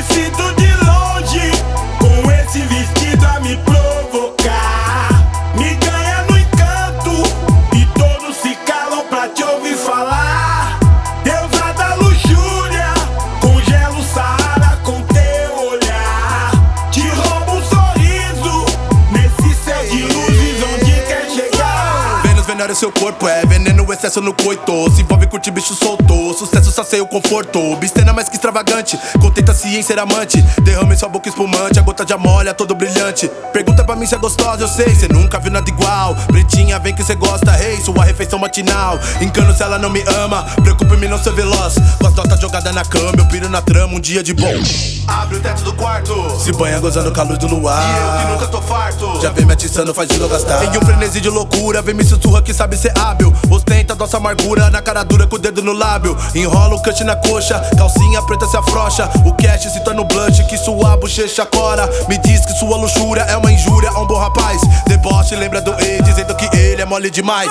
sinto de longe, com esse vestido a me provocar. Me ganha no encanto e todos se calam pra te ouvir falar. Deusa da luxúria, congela o Saara com teu olhar. Te roubo um sorriso nesse céu de luzes onde quer chegar. Vênus venera seu corpo, é veneno, excesso no coito. Se envolve, curte bicho solto, sucesso sacia o conforto. Obscena mais que extravagante, contenta-se em ser amante. Derrame sua boca espumante, a gota de amolha, todo brilhante. Pergunta pra mim se é gostosa, eu sei, cê nunca viu nada igual. Pretinha, vem que cê gosta, rei, sua refeição matinal. Encano se ela não me ama, preocupe-me não ser veloz. Com as notas jogadas na cama, eu piro na trama, um dia de bom. Abre o teto do quarto, se banha gozando com a luz do luar. E eu que nunca tô farto, já vem me atiçando, faz de não gastar. Em um frenesi de loucura, vem me sussurra que sabe ser hábil. Ostenta nossa amargura na cara dura com o dedo no lábio. Enrola o cut na coxa, calcinha preta se afrouxa. O cash se torna um blush que sua bochecha cora. Me diz que sua luxúria é uma injúria a um bom rapaz. Deboche lembra do E, dizendo que ele é mole demais.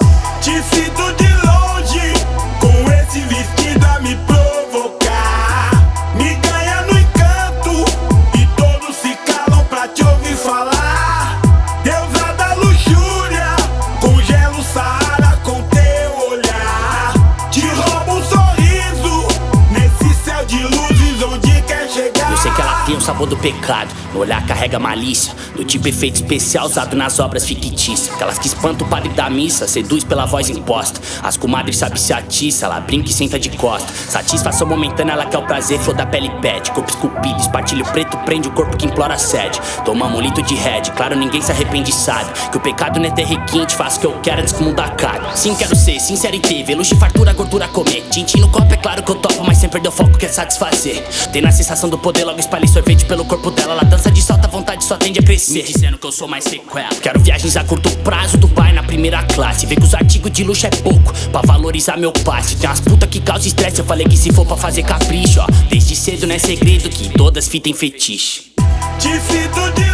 Te sinto de longe, com esse vestido a me provocar. Me ganha no encanto e todos se calam pra te ouvir falar. Deusa da luxúria, congela o Saara com teu olhar. Te roubo um sorriso nesse céu de luzes onde quer chegar. Eu sei que ela tem o sabor do pecado, no olhar carrega malícia, do tipo efeito especial usado nas obras fictícias. Aquelas que espantam o padre da missa, seduz pela voz imposta. As comadres sabe se atiça, ela brinca e senta de costa. Satisfação momentânea, ela quer o prazer, flor da pele pede. Corpo esculpido, espartilho preto prende o corpo que implora sede. Tomamos um litro de red, claro ninguém se arrepende e sabe que o pecado não é ter requinte, faço o que eu quero antes que o mundo acabe. Sim, quero ser sincero e ter, ver luxo e fartura, gordura comer. Tintim no copo, é claro que eu topo, mas sem perder o foco, quer satisfazer. Tem na sensação do poder, logo espalhei sorvete pelo corpo dela. Ela dança de salto, a vontade só tende a crescer. Me dizendo que eu sou mais sequela. Quero viagens a curto prazo, Dubai na primeira classe. Vê que os artigos de luxo é pouco pra valorizar meu passe. Tem umas puta que causa estresse, eu falei que se for pra fazer capricho, ó. Desde cedo não é segredo que todas fitem fetiche. Te sinto de